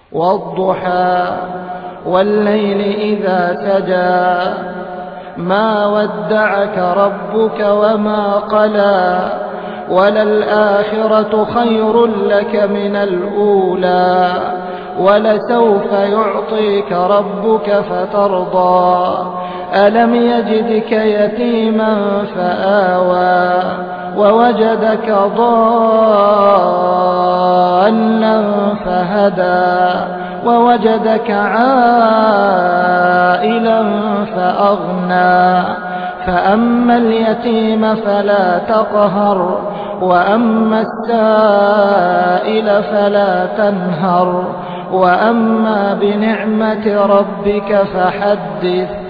والضحى والليل إذا سجى ما ودعك ربك وما قلى وللآخرة خير لك من الأولى ولسوف يعطيك ربك فترضى ألم يجدك يتيما فآوى ووجدك ضالا فهدى ووجدك عائلا فأغنى فأما اليتيم فلا تقهر وأما السائل فلا تنهر وأما بنعمة ربك فحدث